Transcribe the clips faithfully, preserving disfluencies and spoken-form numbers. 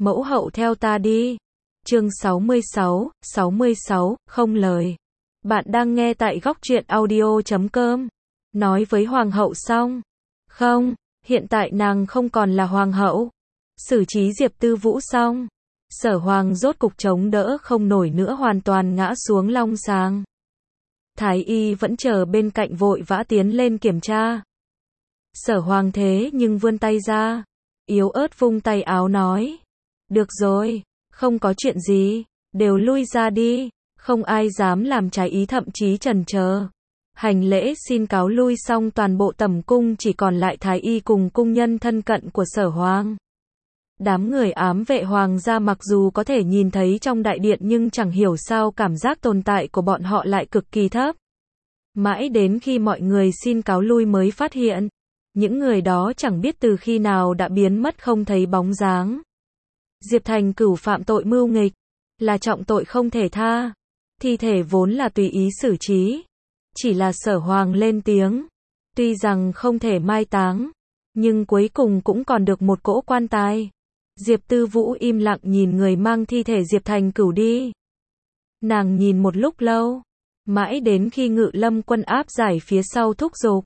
Mẫu hậu theo ta đi. Chương sáu mươi sáu, sáu mươi sáu, không lời. Bạn đang nghe tại góc truyện audio chấm com. Nói với hoàng hậu xong. Không, hiện tại nàng không còn là hoàng hậu. Xử trí Diệp Tư Vũ xong. Sở Hoàng rốt cục chống đỡ không nổi nữa, hoàn toàn ngã xuống long sàng. Thái y vẫn chờ bên cạnh vội vã tiến lên kiểm tra. Sở Hoàng thế nhưng vươn tay ra, yếu ớt vung tay áo nói. Được rồi, không có chuyện gì, đều lui ra đi, không ai dám làm trái ý, thậm chí chần chờ. Hành lễ xin cáo lui xong, toàn bộ tẩm cung chỉ còn lại Thái y cùng cung nhân thân cận của Sở Hoàng. Đám người ám vệ hoàng gia mặc dù có thể nhìn thấy trong đại điện, nhưng chẳng hiểu sao cảm giác tồn tại của bọn họ lại cực kỳ thấp. Mãi đến khi mọi người xin cáo lui mới phát hiện, những người đó chẳng biết từ khi nào đã biến mất không thấy bóng dáng. Diệp Thành Cửu phạm tội mưu nghịch, là trọng tội không thể tha. Thi thể vốn là tùy ý xử trí, chỉ là Sở Hoàng lên tiếng. Tuy rằng không thể mai táng, nhưng cuối cùng cũng còn được một cỗ quan tài. Diệp Tư Vũ im lặng nhìn người mang thi thể Diệp Thành Cửu đi. Nàng nhìn một lúc lâu, mãi đến khi Ngự Lâm quân áp giải phía sau thúc giục,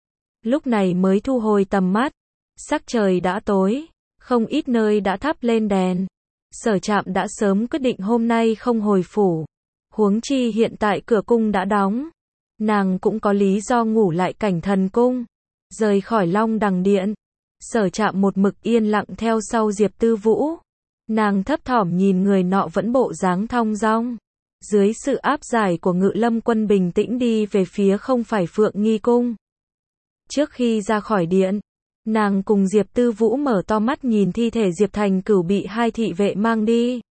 lúc này mới thu hồi tầm mắt. Sắc trời đã tối, không ít nơi đã thắp lên đèn. Sở Trạm đã sớm quyết định hôm nay không hồi phủ. Huống chi hiện tại cửa cung đã đóng, nàng cũng có lý do ngủ lại Cảnh Thần cung. Rời khỏi Long Đằng điện, Sở Trạm một mực yên lặng theo sau Diệp Tư Vũ. Nàng thấp thỏm nhìn người nọ vẫn bộ dáng thong dong. Dưới sự áp giải của Ngự Lâm quân bình tĩnh đi về phía không phải Phượng Nghi cung. Trước khi ra khỏi điện, nàng cùng Diệp Tư Vũ mở to mắt nhìn thi thể Diệp Thành Cửu bị hai thị vệ mang đi.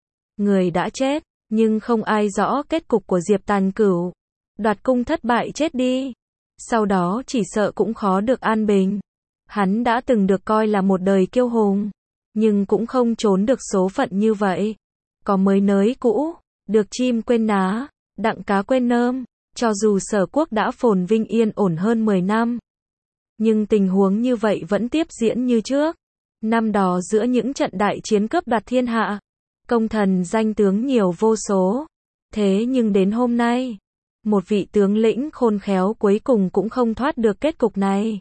Người đã chết, nhưng không ai rõ kết cục của Diệp Thành Cửu. Đoạt cung thất bại chết đi, sau đó chỉ sợ cũng khó được an bình. Hắn đã từng được coi là một đời kiêu hùng, nhưng cũng không trốn được số phận như vậy. Có mới nới cũ, được chim quên ná, đặng cá quên nơm. Cho dù Sở quốc đã phồn vinh yên ổn hơn mười năm, nhưng tình huống như vậy vẫn tiếp diễn như trước. Năm đó giữa những trận đại chiến cướp đoạt thiên hạ, công thần danh tướng nhiều vô số. Thế nhưng đến hôm nay, một vị tướng lĩnh khôn khéo cuối cùng cũng không thoát được kết cục này.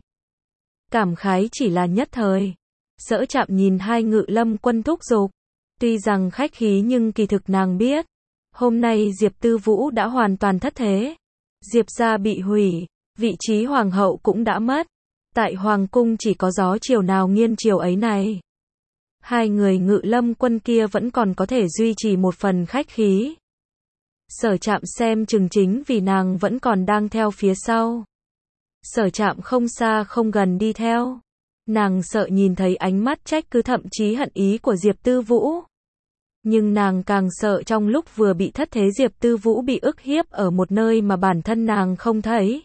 Cảm khái chỉ là nhất thời. Sở Trạm nhìn hai Ngự Lâm quân thúc giục, tuy rằng khách khí nhưng kỳ thực nàng biết, hôm nay Diệp Tư Vũ đã hoàn toàn thất thế. Diệp gia bị hủy, vị trí hoàng hậu cũng đã mất. Tại hoàng cung chỉ có gió chiều nào nghiêng chiều ấy này. Hai người Ngự Lâm quân kia vẫn còn có thể duy trì một phần khách khí. Sở Trạm xem chừng chính vì nàng vẫn còn đang theo phía sau. Sở Trạm không xa không gần đi theo. Nàng sợ nhìn thấy ánh mắt trách cứ thậm chí hận ý của Diệp Tư Vũ. Nhưng nàng càng sợ trong lúc vừa bị thất thế Diệp Tư Vũ bị ức hiếp ở một nơi mà bản thân nàng không thấy.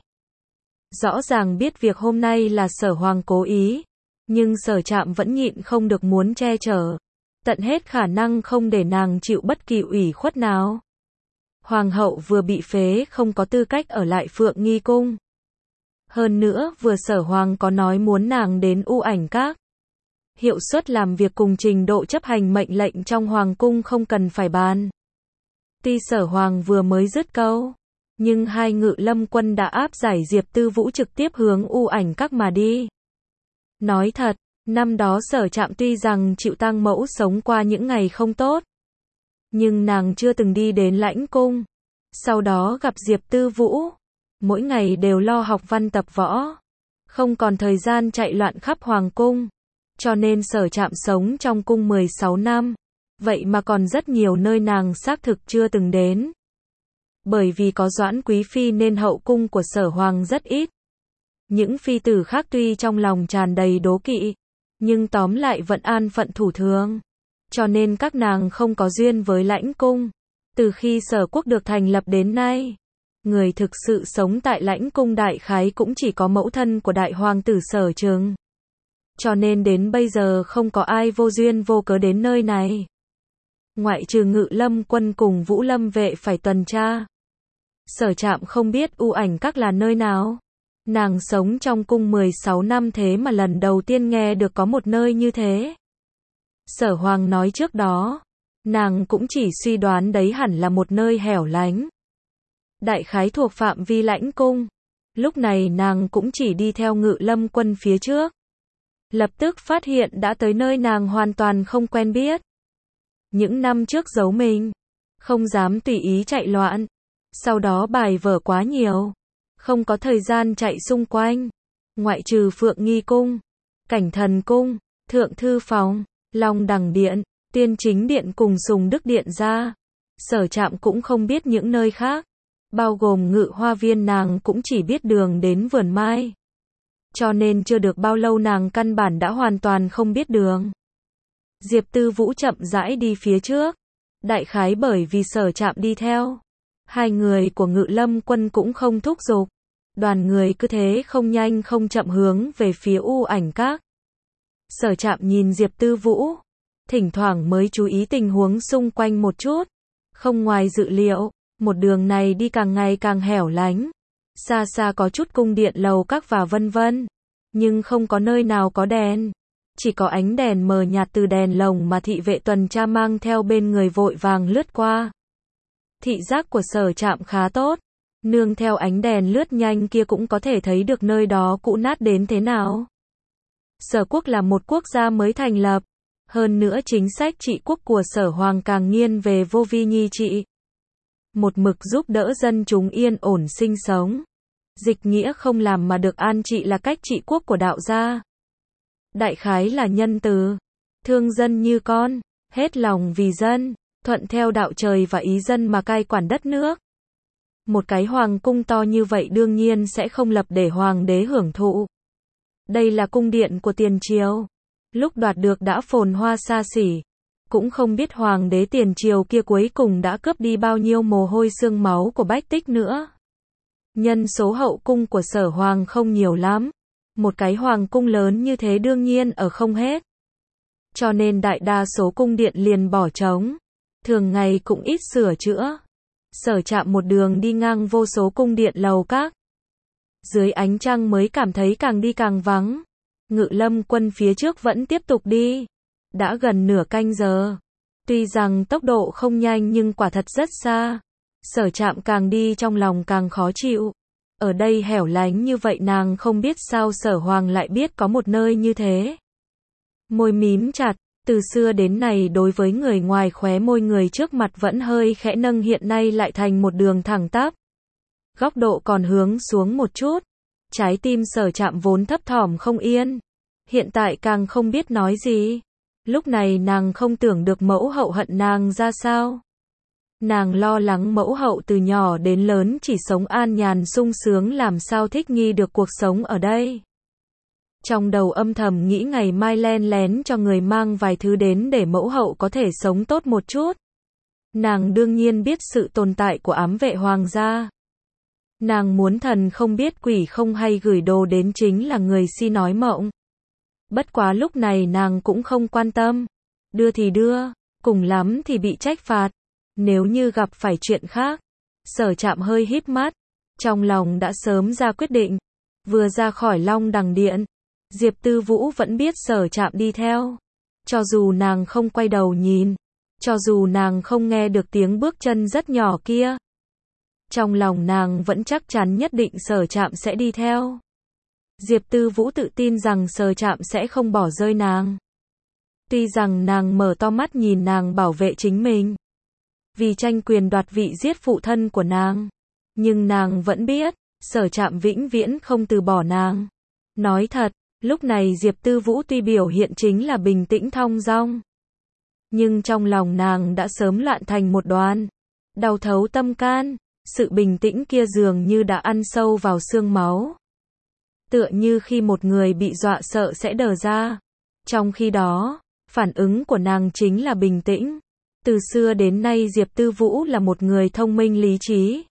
Rõ ràng biết việc hôm nay là Sở Hoàng cố ý, nhưng Sở Trạm vẫn nhịn không được muốn che chở, tận hết khả năng không để nàng chịu bất kỳ ủy khuất nào. Hoàng hậu vừa bị phế không có tư cách ở lại Phượng Nghi cung. Hơn nữa vừa Sở Hoàng có nói muốn nàng đến U Ảnh Các. Hiệu suất làm việc cùng trình độ chấp hành mệnh lệnh trong Hoàng cung không cần phải bàn. Tuy Sở Hoàng vừa mới dứt câu, nhưng hai Ngự Lâm quân đã áp giải Diệp Tư Vũ trực tiếp hướng U Ảnh Các mà đi. Nói thật, năm đó Sở Trạm tuy rằng chịu tang mẫu sống qua những ngày không tốt, nhưng nàng chưa từng đi đến lãnh cung. Sau đó gặp Diệp Tư Vũ, mỗi ngày đều lo học văn tập võ, không còn thời gian chạy loạn khắp hoàng cung. Cho nên Sở Trạm sống trong cung mười sáu năm, vậy mà còn rất nhiều nơi nàng xác thực chưa từng đến. Bởi vì có Doãn Quý Phi nên hậu cung của Sở Hoàng rất ít. Những phi tử khác tuy trong lòng tràn đầy đố kỵ, nhưng tóm lại vẫn an phận thủ thường. Cho nên các nàng không có duyên với lãnh cung. Từ khi Sở quốc được thành lập đến nay, người thực sự sống tại lãnh cung đại khái cũng chỉ có mẫu thân của đại hoàng tử Sở Trừng. Cho nên đến bây giờ không có ai vô duyên vô cớ đến nơi này. Ngoại trừ Ngự Lâm quân cùng Vũ Lâm vệ phải tuần tra. Sở Trạm không biết U Ảnh Các là nơi nào. Nàng sống trong cung mười sáu năm thế mà lần đầu tiên nghe được có một nơi như thế. Sở Hoàng nói trước đó, nàng cũng chỉ suy đoán đấy hẳn là một nơi hẻo lánh. Đại khái thuộc phạm vi lãnh cung. Lúc này nàng cũng chỉ đi theo Ngự Lâm Quân phía trước. Lập tức phát hiện đã tới nơi nàng hoàn toàn không quen biết. Những năm trước giấu mình, không dám tùy ý chạy loạn. Sau đó bài vở quá nhiều, không có thời gian chạy xung quanh. Ngoại trừ Phượng Nghi Cung, Cảnh Thần Cung, Thượng Thư Phòng, Long Đằng Điện, Tiên Chính Điện cùng Sùng Đức Điện ra, Sở Trạm cũng không biết những nơi khác. Bao gồm Ngự Hoa Viên nàng cũng chỉ biết đường đến vườn mai. Cho nên chưa được bao lâu nàng căn bản đã hoàn toàn không biết đường. Diệp Tư Vũ chậm rãi đi phía trước. Đại khái bởi vì Sở Trạm đi theo. Hai người của Ngự Lâm Quân cũng không thúc giục. Đoàn người cứ thế không nhanh không chậm hướng về phía U Ảnh Các. Sở Trạm nhìn Diệp Tư Vũ, thỉnh thoảng mới chú ý tình huống xung quanh một chút. Không ngoài dự liệu, một đường này đi càng ngày càng hẻo lánh. Xa xa có chút cung điện lầu các và vân vân, nhưng không có nơi nào có đèn. Chỉ có ánh đèn mờ nhạt từ đèn lồng mà thị vệ tuần tra mang theo bên người vội vàng lướt qua. Thị giác của Sở Trạm khá tốt, nương theo ánh đèn lướt nhanh kia cũng có thể thấy được nơi đó cũ nát đến thế nào. Sở Quốc là một quốc gia mới thành lập, hơn nữa chính sách trị quốc của Sở Hoàng càng nghiêng về vô vi nhi trị. Một mực giúp đỡ dân chúng yên ổn sinh sống. Dịch nghĩa không làm mà được an trị là cách trị quốc của đạo gia. Đại khái là nhân từ, thương dân như con, hết lòng vì dân, thuận theo đạo trời và ý dân mà cai quản đất nước. Một cái hoàng cung to như vậy đương nhiên sẽ không lập để hoàng đế hưởng thụ. Đây là cung điện của tiền triều, lúc đoạt được đã phồn hoa xa xỉ. Cũng không biết hoàng đế tiền triều kia cuối cùng đã cướp đi bao nhiêu mồ hôi xương máu của bách tích nữa. Nhân số hậu cung của Sở Hoàng không nhiều lắm. Một cái hoàng cung lớn như thế đương nhiên ở không hết. Cho nên đại đa số cung điện liền bỏ trống. Thường ngày cũng ít sửa chữa. Sở Trạm một đường đi ngang vô số cung điện lầu các. Dưới ánh trăng mới cảm thấy càng đi càng vắng. Ngự Lâm Quân phía trước vẫn tiếp tục đi. Đã gần nửa canh giờ. Tuy rằng tốc độ không nhanh nhưng quả thật rất xa. Sở Trạm càng đi trong lòng càng khó chịu. Ở đây hẻo lánh như vậy nàng không biết sao Sở Hoàng lại biết có một nơi như thế. Môi mím chặt, từ xưa đến nay đối với người ngoài khóe môi người trước mặt vẫn hơi khẽ nâng, hiện nay lại thành một đường thẳng tắp. Góc độ còn hướng xuống một chút. Trái tim Sở Trạm vốn thấp thỏm không yên. Hiện tại càng không biết nói gì. Lúc này nàng không tưởng được mẫu hậu hận nàng ra sao. Nàng lo lắng mẫu hậu từ nhỏ đến lớn chỉ sống an nhàn sung sướng, làm sao thích nghi được cuộc sống ở đây. Trong đầu âm thầm nghĩ ngày mai len lén cho người mang vài thứ đến để mẫu hậu có thể sống tốt một chút. Nàng đương nhiên biết sự tồn tại của ám vệ hoàng gia. Nàng muốn thần không biết quỷ không hay gửi đồ đến chính là người si nói mộng. Bất quá lúc này nàng cũng không quan tâm. Đưa thì đưa, cùng lắm thì bị trách phạt. Nếu như gặp phải chuyện khác. Sở Trạm hơi híp mắt. Trong lòng đã sớm ra quyết định. Vừa ra khỏi Long Đằng Điện, Diệp Tư Vũ vẫn biết Sở Trạm đi theo. Cho dù nàng không quay đầu nhìn. Cho dù nàng không nghe được tiếng bước chân rất nhỏ kia. Trong lòng nàng vẫn chắc chắn nhất định Sở Trạm sẽ đi theo. Diệp Tư Vũ tự tin rằng Sở Trạm sẽ không bỏ rơi nàng. Tuy rằng nàng mở to mắt nhìn nàng bảo vệ chính mình. Vì tranh quyền đoạt vị giết phụ thân của nàng. Nhưng nàng vẫn biết, Sở Trạm vĩnh viễn không từ bỏ nàng. Nói thật, lúc này Diệp Tư Vũ tuy biểu hiện chính là bình tĩnh thong dong. Nhưng trong lòng nàng đã sớm loạn thành một đoàn. Đau thấu tâm can, sự bình tĩnh kia dường như đã ăn sâu vào xương máu. Tựa như khi một người bị dọa sợ sẽ đờ ra. Trong khi đó, phản ứng của nàng chính là bình tĩnh. Từ xưa đến nay Diệp Tư Vũ là một người thông minh lý trí.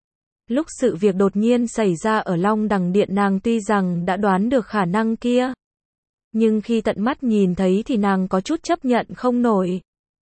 Lúc sự việc đột nhiên xảy ra ở Long Đằng Điện nàng tuy rằng đã đoán được khả năng kia. Nhưng khi tận mắt nhìn thấy thì nàng có chút chấp nhận không nổi.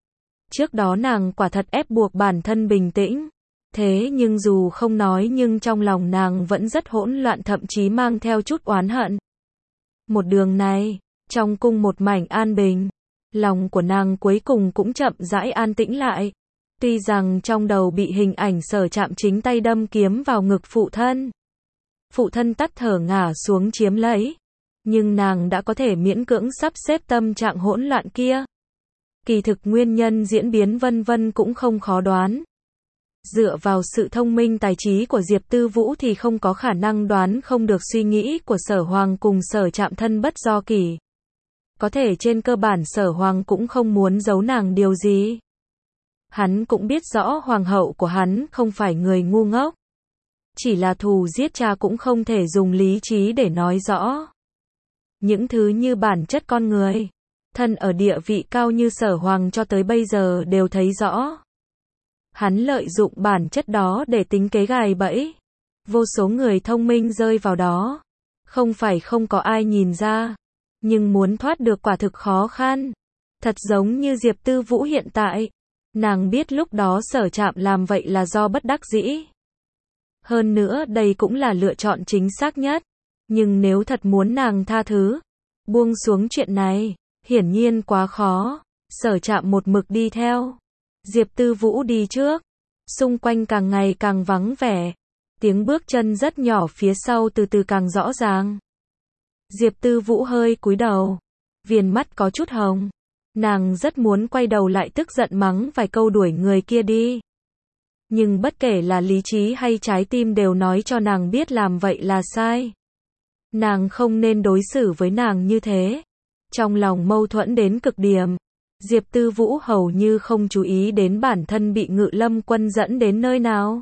Trước đó nàng quả thật ép buộc bản thân bình tĩnh. Thế nhưng dù không nói nhưng trong lòng nàng vẫn rất hỗn loạn, thậm chí mang theo chút oán hận. Một đường này, trong cung một mảnh an bình. Lòng của nàng cuối cùng cũng chậm rãi an tĩnh lại. Tuy rằng trong đầu bị hình ảnh Sở Trạm chính tay đâm kiếm vào ngực phụ thân. Phụ thân tắt thở ngả xuống chiếm lấy. Nhưng nàng đã có thể miễn cưỡng sắp xếp tâm trạng hỗn loạn kia. Kỳ thực nguyên nhân diễn biến vân vân cũng không khó đoán. Dựa vào sự thông minh tài trí của Diệp Tư Vũ thì không có khả năng đoán không được suy nghĩ của Sở Hoàng cùng Sở Trạm thân bất do kỷ. Có thể trên cơ bản Sở Hoàng cũng không muốn giấu nàng điều gì. Hắn cũng biết rõ hoàng hậu của hắn không phải người ngu ngốc. Chỉ là thù giết cha cũng không thể dùng lý trí để nói rõ. Những thứ như bản chất con người, thân ở địa vị cao như Sở Hoàng cho tới bây giờ đều thấy rõ. Hắn lợi dụng bản chất đó để tính kế gài bẫy. Vô số người thông minh rơi vào đó. Không phải không có ai nhìn ra. Nhưng muốn thoát được quả thực khó khăn. Thật giống như Diệp Tư Vũ hiện tại. Nàng biết lúc đó Sở Trạm làm vậy là do bất đắc dĩ. Hơn nữa đây cũng là lựa chọn chính xác nhất. Nhưng nếu thật muốn nàng tha thứ, buông xuống chuyện này, hiển nhiên quá khó. Sở Trạm một mực đi theo. Diệp Tư Vũ đi trước. Xung quanh càng ngày càng vắng vẻ. Tiếng bước chân rất nhỏ phía sau từ từ càng rõ ràng. Diệp Tư Vũ hơi cúi đầu. Viền mắt có chút hồng. Nàng rất muốn quay đầu lại tức giận mắng vài câu đuổi người kia đi. Nhưng bất kể là lý trí hay trái tim đều nói cho nàng biết làm vậy là sai. Nàng không nên đối xử với nàng như thế. Trong lòng mâu thuẫn đến cực điểm. Diệp Tư Vũ hầu như không chú ý đến bản thân bị Ngự Lâm Quân dẫn đến nơi nào.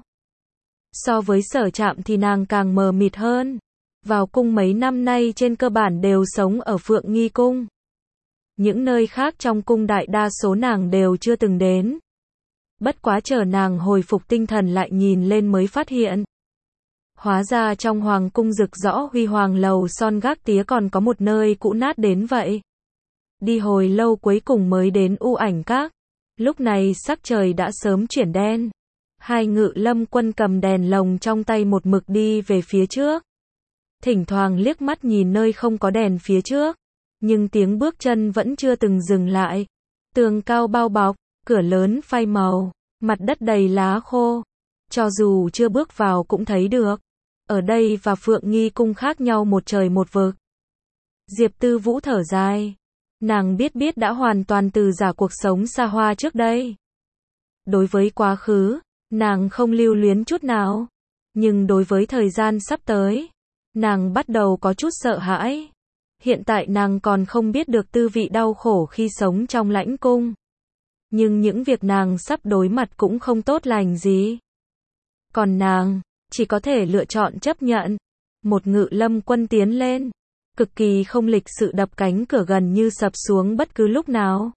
So với Sở Trạm thì nàng càng mờ mịt hơn. Vào cung mấy năm nay trên cơ bản đều sống ở Phượng Nghi Cung. Những nơi khác trong cung đại đa số nàng đều chưa từng đến. Bất quá chờ nàng hồi phục tinh thần lại nhìn lên mới phát hiện. Hóa ra trong hoàng cung rực rõ huy hoàng lầu son gác tía còn có một nơi cũ nát đến vậy. Đi hồi lâu cuối cùng mới đến U Ảnh Các. Lúc này sắc trời đã sớm chuyển đen. Hai Ngự Lâm Quân cầm đèn lồng trong tay một mực đi về phía trước. Thỉnh thoảng liếc mắt nhìn nơi không có đèn phía trước. Nhưng tiếng bước chân vẫn chưa từng dừng lại. Tường cao bao bọc, cửa lớn phai màu, mặt đất đầy lá khô. Cho dù chưa bước vào cũng thấy được. Ở đây và Phượng Nghi Cung khác nhau một trời một vực. Diệp Tư Vũ thở dài. Nàng biết biết đã hoàn toàn từ giả cuộc sống xa hoa trước đây. Đối với quá khứ, nàng không lưu luyến chút nào. Nhưng đối với thời gian sắp tới, nàng bắt đầu có chút sợ hãi. Hiện tại nàng còn không biết được tư vị đau khổ khi sống trong lãnh cung. Nhưng những việc nàng sắp đối mặt cũng không tốt lành gì. Còn nàng, chỉ có thể lựa chọn chấp nhận. Một Ngự Lâm Quân tiến lên. Cực kỳ không lịch sự đập cánh cửa gần như sập xuống bất cứ lúc nào.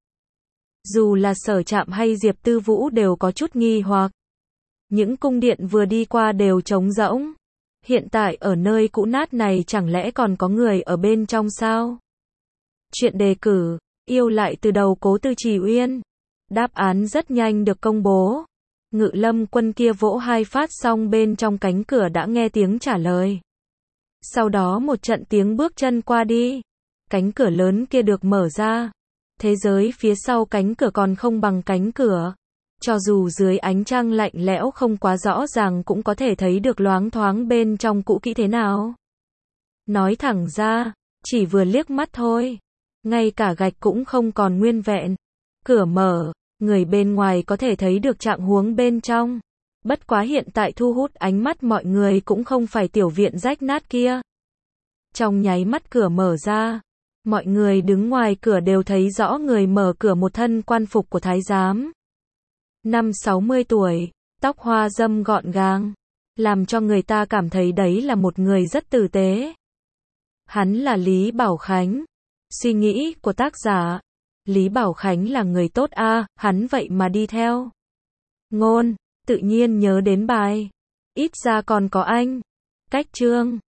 Dù là Sở Trạm hay Diệp Tư Vũ đều có chút nghi hoặc. Những cung điện vừa đi qua đều trống rỗng. Hiện tại ở nơi cũ nát này chẳng lẽ còn có người ở bên trong sao? Chuyện đề cử, yêu lại từ đầu Cố Tư Trì Uyên. Đáp án rất nhanh được công bố. Ngự Lâm Quân kia vỗ hai phát xong bên trong cánh cửa đã nghe tiếng trả lời. Sau đó một trận tiếng bước chân qua đi. Cánh cửa lớn kia được mở ra. Thế giới phía sau cánh cửa còn không bằng cánh cửa. Cho dù dưới ánh trăng lạnh lẽo không quá rõ ràng cũng có thể thấy được loáng thoáng bên trong cũ kỹ thế nào. Nói thẳng ra, chỉ vừa liếc mắt thôi. Ngay cả gạch cũng không còn nguyên vẹn. Cửa mở, người bên ngoài có thể thấy được trạng huống bên trong. Bất quá hiện tại thu hút ánh mắt mọi người cũng không phải tiểu viện rách nát kia. Trong nháy mắt cửa mở ra, mọi người đứng ngoài cửa đều thấy rõ người mở cửa một thân quan phục của thái giám. Năm sáu mươi tuổi, tóc hoa râm gọn gàng, làm cho người ta cảm thấy đấy là một người rất tử tế. Hắn là Lý Bảo Khánh. Suy nghĩ của tác giả, Lý Bảo Khánh là người tốt a, à, hắn vậy mà đi theo. Ngôn, tự nhiên nhớ đến bài. Ít ra còn có anh. Cách chương.